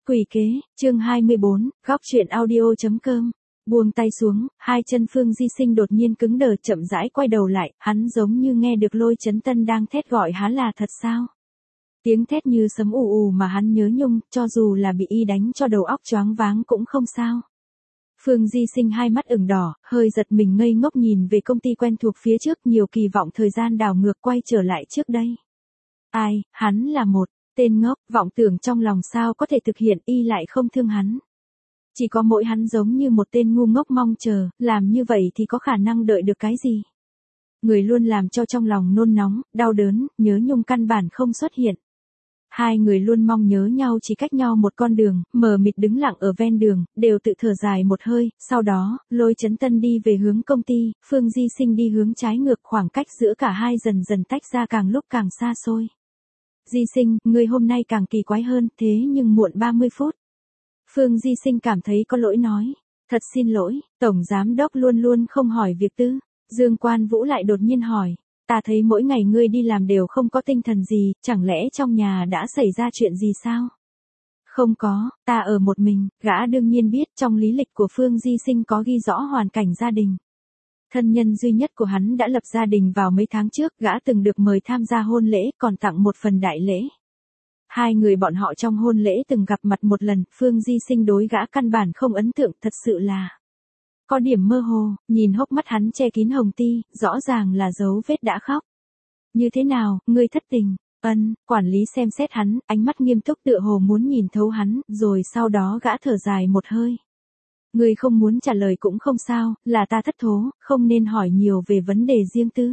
Quỷ kế, chương 24, góc truyện audio.com. Buông tay xuống, hai chân Phương Di Sinh đột nhiên cứng đờ, chậm rãi quay đầu lại, hắn giống như nghe được Lôi Chấn Tân đang thét gọi hắn là thật sao? Tiếng thét như sấm ù ù mà hắn nhớ nhung, cho dù là bị y đánh cho đầu óc choáng váng cũng không sao. Phương Di Sinh hai mắt ửng đỏ, hơi giật mình ngây ngốc nhìn về công ty quen thuộc phía trước, nhiều kỳ vọng thời gian đảo ngược quay trở lại trước đây. Ai, hắn là một tên ngốc, vọng tưởng trong lòng sao có thể thực hiện, y lại không thương hắn. Chỉ có mỗi hắn giống như một tên ngu ngốc mong chờ, làm như vậy thì có khả năng đợi được cái gì. Người luôn làm cho trong lòng nôn nóng, đau đớn, nhớ nhung căn bản không xuất hiện. Hai người luôn mong nhớ nhau chỉ cách nhau một con đường, mờ mịt đứng lặng ở ven đường, đều tự thở dài một hơi, sau đó, Lôi Chấn Tân đi về hướng công ty, Phương Di Sinh đi hướng trái ngược, khoảng cách giữa cả hai dần dần tách ra càng lúc càng xa xôi. Di Sinh, ngươi hôm nay càng kỳ quái hơn, thế nhưng muộn 30 phút. Phương Di Sinh cảm thấy có lỗi nói. Thật xin lỗi, Tổng Giám Đốc luôn luôn không hỏi việc tư. Dương Quan Vũ lại đột nhiên hỏi. Ta thấy mỗi ngày ngươi đi làm đều không có tinh thần gì, chẳng lẽ trong nhà đã xảy ra chuyện gì sao? Không có, ta ở một mình, gã đương nhiên biết trong lý lịch của Phương Di Sinh có ghi rõ hoàn cảnh gia đình. Thân nhân duy nhất của hắn đã lập gia đình vào mấy tháng trước, gã từng được mời tham gia hôn lễ, còn tặng một phần đại lễ. Hai người bọn họ trong hôn lễ từng gặp mặt một lần, Phương Di Sinh đối gã căn bản không ấn tượng, thật sự là có điểm mơ hồ, nhìn hốc mắt hắn che kín hồng ti, rõ ràng là dấu vết đã khóc. Như thế nào, ngươi thất tình? Quản lý xem xét hắn, ánh mắt nghiêm túc tựa hồ muốn nhìn thấu hắn, rồi sau đó gã thở dài một hơi. Ngươi không muốn trả lời cũng không sao, là ta thất thố, không nên hỏi nhiều về vấn đề riêng tư.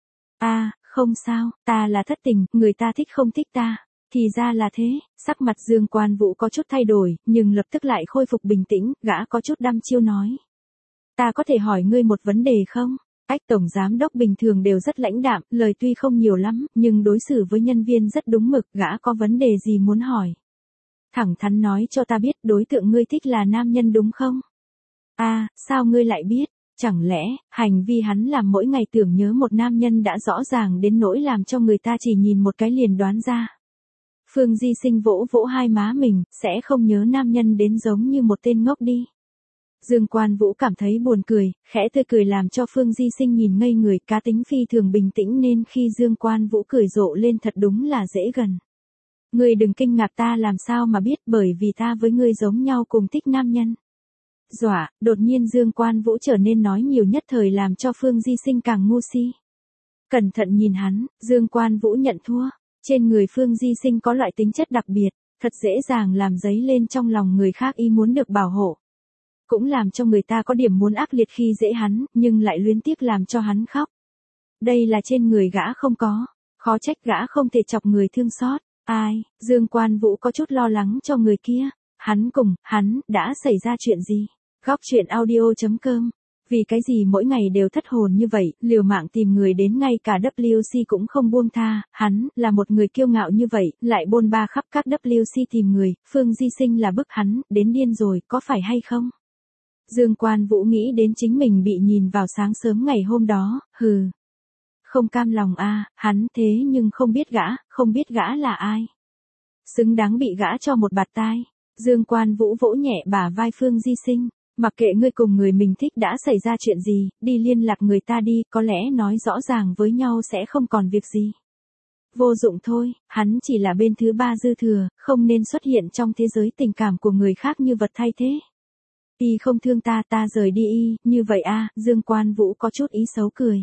Không sao, ta là thất tình, người ta thích không thích ta. Thì ra là thế, sắc mặt Dương Quan Vũ có chút thay đổi, nhưng lập tức lại khôi phục bình tĩnh, gã có chút đăm chiêu nói. Ta có thể hỏi ngươi một vấn đề không? Cách Tổng Giám Đốc bình thường đều rất lãnh đạm, lời tuy không nhiều lắm, nhưng đối xử với nhân viên rất đúng mực, gã có vấn đề gì muốn hỏi? Thẳng thắn nói cho ta biết đối tượng ngươi thích là nam nhân đúng không? Sao ngươi lại biết? Chẳng lẽ, hành vi hắn làm mỗi ngày tưởng nhớ một nam nhân đã rõ ràng đến nỗi làm cho người ta chỉ nhìn một cái liền đoán ra. Phương Di Sinh vỗ vỗ hai má mình, sẽ không nhớ nam nhân đến giống như một tên ngốc đi. Dương Quan Vũ cảm thấy buồn cười, khẽ tươi cười làm cho Phương Di Sinh nhìn ngây người, cá tính phi thường bình tĩnh nên khi Dương Quan Vũ cười rộ lên thật đúng là dễ gần. Ngươi đừng kinh ngạc, ta làm sao mà biết, bởi vì ta với ngươi giống nhau cùng thích nam nhân. Đột nhiên Dương Quan Vũ trở nên nói nhiều nhất thời làm cho Phương Di Sinh càng ngu si. Cẩn thận nhìn hắn, Dương Quan Vũ nhận thua. Trên người Phương Di Sinh có loại tính chất đặc biệt, thật dễ dàng làm dấy lên trong lòng người khác ý muốn được bảo hộ. Cũng làm cho người ta có điểm muốn ác liệt khi dễ hắn, nhưng lại luyến tiếc làm cho hắn khóc. Đây là trên người gã không có, khó trách gã không thể chọc người thương xót. Dương Quan Vũ có chút lo lắng cho người kia. Hắn, đã xảy ra chuyện gì? Góc truyện audio.com. Vì cái gì mỗi ngày đều thất hồn như vậy, liều mạng tìm người đến ngay cả WC cũng không buông tha, hắn, là một người kiêu ngạo như vậy, lại bôn ba khắp các WC tìm người, Phương Di Sinh là bức hắn, đến điên rồi, có phải hay không? Dương Quan Vũ nghĩ đến chính mình bị nhìn vào sáng sớm ngày hôm đó, không cam lòng hắn thế nhưng không biết gã là ai. Xứng đáng bị gã cho một bạt tai. Dương Quan Vũ vỗ nhẹ bả vai Phương Di Sinh. Mặc kệ ngươi cùng người mình thích đã xảy ra chuyện gì, đi liên lạc người ta đi, có lẽ nói rõ ràng với nhau sẽ không còn việc gì. Vô dụng thôi, hắn chỉ là bên thứ ba dư thừa, không nên xuất hiện trong thế giới tình cảm của người khác như vật thay thế. Y không thương ta, ta rời đi y, như vậy Dương Quan Vũ có chút ý xấu cười.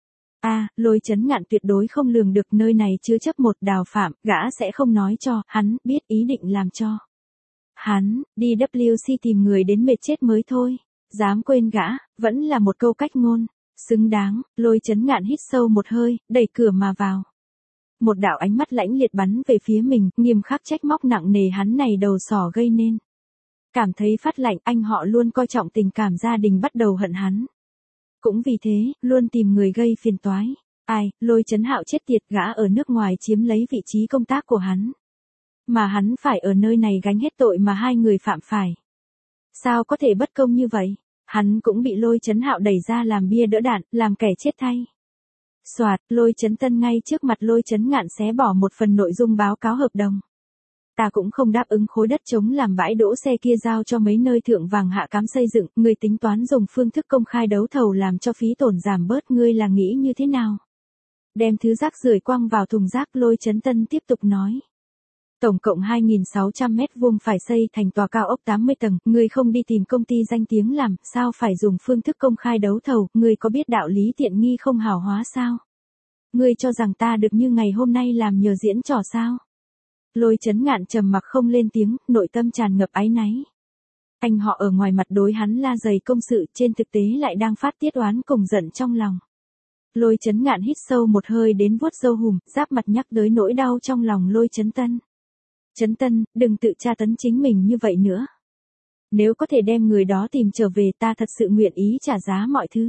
Lôi Chấn Ngạn tuyệt đối không lường được nơi này chứa chấp một đào phạm, gã sẽ không nói cho, hắn biết ý định làm cho. Hắn, đi WC tìm người đến mệt chết mới thôi. Dám quên gã, vẫn là một câu cách ngôn. Xứng đáng, Lôi Chấn Ngạn hít sâu một hơi, đẩy cửa mà vào. Một đạo ánh mắt lãnh liệt bắn về phía mình, nghiêm khắc trách móc nặng nề hắn này đầu sỏ gây nên. Cảm thấy phát lạnh, anh họ luôn coi trọng tình cảm gia đình bắt đầu hận hắn. Cũng vì thế, luôn tìm người gây phiền toái. Lôi Chấn Hạo chết tiệt, gã ở nước ngoài chiếm lấy vị trí công tác của hắn. Mà hắn phải ở nơi này gánh hết tội mà hai người phạm phải. Sao có thể bất công như vậy? Hắn cũng bị Lôi Chấn Hạo đẩy ra làm bia đỡ đạn, làm kẻ chết thay. Lôi Chấn Tân ngay trước mặt Lôi Chấn Ngạn xé bỏ một phần nội dung báo cáo hợp đồng. Ta cũng không đáp ứng khối đất trống làm bãi đỗ xe kia giao cho mấy nơi thượng vàng hạ cám xây dựng, ngươi tính toán dùng phương thức công khai đấu thầu làm cho phí tổn giảm bớt, ngươi là nghĩ như thế nào? Đem thứ rác rưởi quăng vào thùng rác, Lôi Chấn Tân tiếp tục nói. Tổng cộng 2.600 mét vuông phải xây thành tòa cao ốc 80 tầng, ngươi không đi tìm công ty danh tiếng làm, sao phải dùng phương thức công khai đấu thầu, ngươi có biết đạo lý tiện nghi không hảo hóa sao? Ngươi cho rằng ta được như ngày hôm nay làm nhờ diễn trò sao? Lôi Chấn Ngạn trầm mặc không lên tiếng, nội tâm tràn ngập áy náy. Anh họ ở ngoài mặt đối hắn la dày công sự, trên thực tế lại đang phát tiết oán cùng giận trong lòng. Lôi Chấn Ngạn hít sâu một hơi đến vuốt râu hùm, giáp mặt nhắc tới nỗi đau trong lòng Lôi Chấn Tân. Chấn Tân, đừng tự tra tấn chính mình như vậy nữa. Nếu có thể đem người đó tìm trở về, ta thật sự nguyện ý trả giá mọi thứ.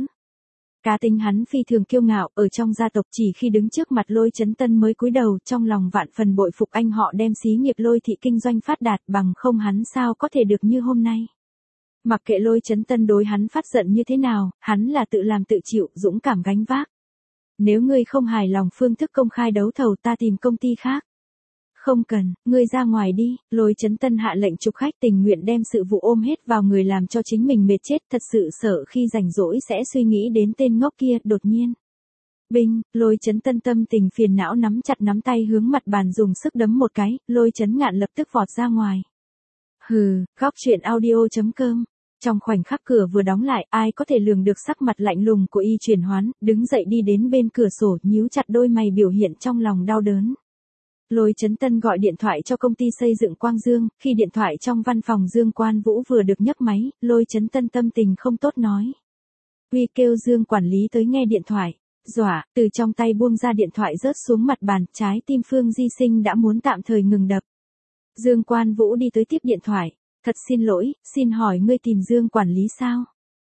Cá tính hắn phi thường kiêu ngạo, ở trong gia tộc chỉ khi đứng trước mặt Lôi Chấn Tân mới cúi đầu, trong lòng vạn phần bội phục anh họ đem xí nghiệp Lôi thị kinh doanh phát đạt, bằng không hắn sao có thể được như hôm nay. Mặc kệ Lôi Chấn Tân đối hắn phát giận như thế nào, hắn là tự làm tự chịu, dũng cảm gánh vác. Nếu ngươi không hài lòng phương thức công khai đấu thầu, ta tìm công ty khác. Không cần, ngươi ra ngoài đi. Lôi Chấn Tân hạ lệnh chụp khách, tình nguyện đem sự vụ ôm hết vào người làm cho chính mình mệt chết, thật sự sợ khi rảnh rỗi sẽ suy nghĩ đến tên ngốc kia. Đột nhiên, binh, Lôi Chấn Tân tâm tình phiền não nắm chặt nắm tay hướng mặt bàn dùng sức đấm một cái, Lôi Chấn Ngạn lập tức vọt ra ngoài. Hừ, góc chuyện audio.com. Trong khoảnh khắc cửa vừa đóng lại, ai có thể lường được sắc mặt lạnh lùng của Y Chuyển Hoán, đứng dậy đi đến bên cửa sổ, nhíu chặt đôi mày biểu hiện trong lòng đau đớn. Lôi Chấn Tân gọi điện thoại cho công ty xây dựng Quang Dương, khi điện thoại trong văn phòng Dương Quan Vũ vừa được nhấc máy, Lôi Chấn Tân tâm tình không tốt nói. Uy, kêu Dương quản lý tới nghe điện thoại. Dọa, từ trong tay buông ra điện thoại rớt xuống mặt bàn, trái tim Phương Di Sinh đã muốn tạm thời ngừng đập. Dương Quan Vũ đi tới tiếp điện thoại. Thật xin lỗi, xin hỏi ngươi tìm Dương quản lý sao?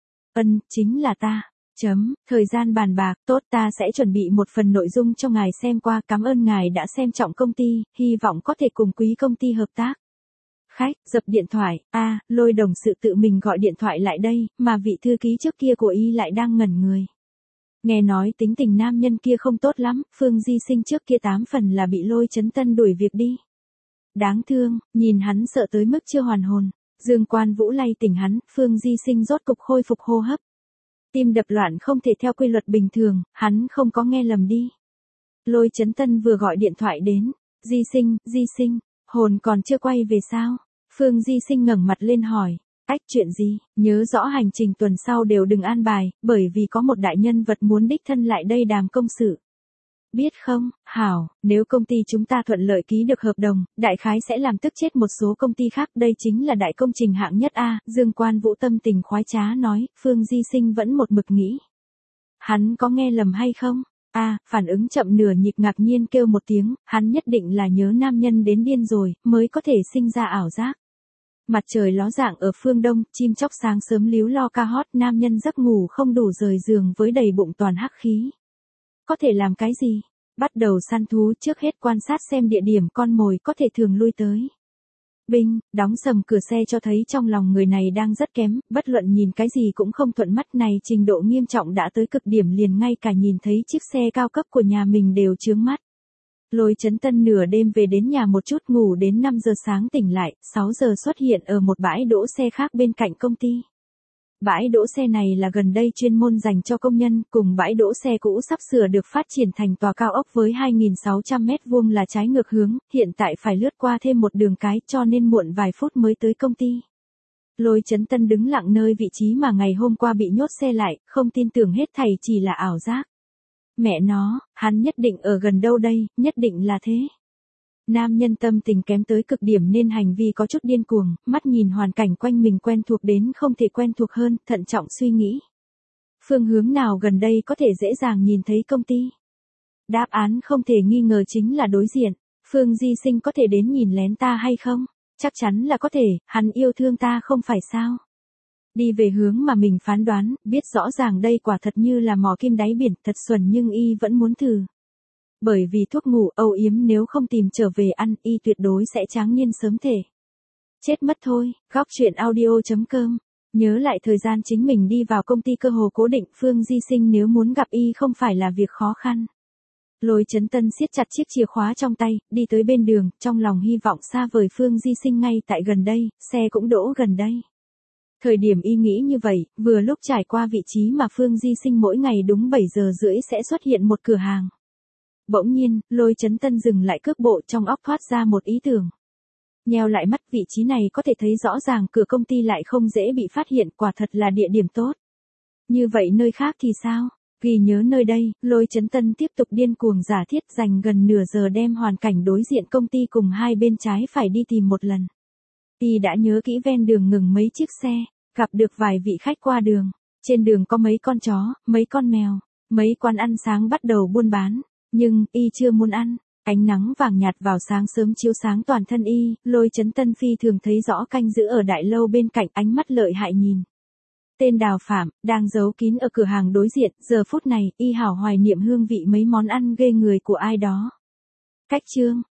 Chính là ta. Thời gian bàn bạc, tốt, ta sẽ chuẩn bị một phần nội dung cho ngài xem qua, cảm ơn ngài đã xem trọng công ty, hy vọng có thể cùng quý công ty hợp tác. Khách, dập điện thoại, Lôi đồng sự tự mình gọi điện thoại lại đây, mà vị thư ký trước kia của Y lại đang ngẩn người. Nghe nói tính tình nam nhân kia không tốt lắm, Phương Di Sinh trước kia 8 phần là bị Lôi Chấn Tân đuổi việc đi. Đáng thương, nhìn hắn sợ tới mức chưa hoàn hồn. Dương Quan Vũ lay tỉnh hắn, Phương Di Sinh rốt cục khôi phục hô hấp. Tim đập loạn không thể theo quy luật bình thường, hắn không có nghe lầm đi. Lôi Chấn Tân vừa gọi điện thoại đến. Di Sinh, hồn còn chưa quay về sao? Phương Di Sinh ngẩng mặt lên hỏi. Chuyện gì? Nhớ rõ hành trình tuần sau đều đừng an bài, bởi vì có một đại nhân vật muốn đích thân lại đây đàm công sự. Biết không, hảo, nếu công ty chúng ta thuận lợi ký được hợp đồng, đại khái sẽ làm tức chết một số công ty khác, đây chính là đại công trình hạng nhất A, Dương Quan Vũ tâm tình khoái trá nói, Phương Di Sinh vẫn một mực nghĩ. Hắn có nghe lầm hay không? Phản ứng chậm nửa nhịp ngạc nhiên kêu một tiếng, hắn nhất định là nhớ nam nhân đến điên rồi, mới có thể sinh ra ảo giác. Mặt trời ló dạng ở phương đông, chim chóc sáng sớm líu lo ca hót, nam nhân giấc ngủ không đủ rời giường với đầy bụng toàn hắc khí. Có thể làm cái gì? Bắt đầu săn thú, trước hết quan sát xem địa điểm con mồi có thể thường lui tới. Binh, đóng sầm cửa xe cho thấy trong lòng người này đang rất kém, bất luận nhìn cái gì cũng không thuận mắt, này trình độ nghiêm trọng đã tới cực điểm, liền ngay cả nhìn thấy chiếc xe cao cấp của nhà mình đều chướng mắt. Lôi Chấn Tân nửa đêm về đến nhà một chút, ngủ đến 5 giờ sáng tỉnh lại, 6 giờ xuất hiện ở một bãi đỗ xe khác bên cạnh công ty. Bãi đỗ xe này là gần đây chuyên môn dành cho công nhân, cùng bãi đỗ xe cũ sắp sửa được phát triển thành tòa cao ốc với 2.600 mét vuông là trái ngược hướng, hiện tại phải lướt qua thêm một đường cái, cho nên muộn vài phút mới tới công ty. Lôi Chấn Tân đứng lặng nơi vị trí mà ngày hôm qua bị nhốt xe lại, không tin tưởng hết thảy chỉ là ảo giác. Mẹ nó, hắn nhất định ở gần đâu đây, nhất định là thế. Nam nhân tâm tình kém tới cực điểm nên hành vi có chút điên cuồng, mắt nhìn hoàn cảnh quanh mình quen thuộc đến không thể quen thuộc hơn, thận trọng suy nghĩ. Phương hướng nào gần đây có thể dễ dàng nhìn thấy công ty? Đáp án không thể nghi ngờ chính là đối diện. Phương Di Sinh có thể đến nhìn lén ta hay không? Chắc chắn là có thể, hắn yêu thương ta không phải sao? Đi về hướng mà mình phán đoán, biết rõ ràng đây quả thật như là mò kim đáy biển, thật xuẩn nhưng Y vẫn muốn thử. Bởi vì thuốc ngủ âu yếm nếu không tìm trở về ăn, Y tuyệt đối sẽ tráng niên sớm thể. Chết mất thôi, góc chuyện audio.com. Nhớ lại thời gian chính mình đi vào công ty cơ hồ cố định, Phương Di Sinh nếu muốn gặp Y không phải là việc khó khăn. Lôi Chấn Tân siết chặt chiếc chìa khóa trong tay, đi tới bên đường, trong lòng hy vọng xa vời Phương Di Sinh ngay tại gần đây, xe cũng đỗ gần đây. Thời điểm y nghĩ như vậy, vừa lúc trải qua vị trí mà Phương Di Sinh mỗi ngày đúng 7 giờ rưỡi sẽ xuất hiện một cửa hàng. Bỗng nhiên, Lôi Chấn Tân dừng lại cước bộ, trong óc thoát ra một ý tưởng. Nheo lại mắt, vị trí này có thể thấy rõ ràng cửa công ty lại không dễ bị phát hiện, quả thật là địa điểm tốt. Như vậy nơi khác thì sao? Ghi nhớ nơi đây, Lôi Chấn Tân tiếp tục điên cuồng giả thiết, dành gần nửa giờ đem hoàn cảnh đối diện công ty cùng hai bên trái phải đi tìm một lần. Y đã nhớ kỹ ven đường ngừng mấy chiếc xe, gặp được vài vị khách qua đường. Trên đường có mấy con chó, mấy con mèo, mấy quán ăn sáng bắt đầu buôn bán. Nhưng, y chưa muốn ăn. Ánh nắng vàng nhạt vào sáng sớm chiếu sáng toàn thân y, Lôi Chấn Tân phi thường thấy rõ canh giữ ở đại lâu bên cạnh, ánh mắt lợi hại nhìn. Tên Đào Phạm, đang giấu kín ở cửa hàng đối diện, giờ phút này, y hảo hoài niệm hương vị mấy món ăn ghê người của ai đó. Cách chương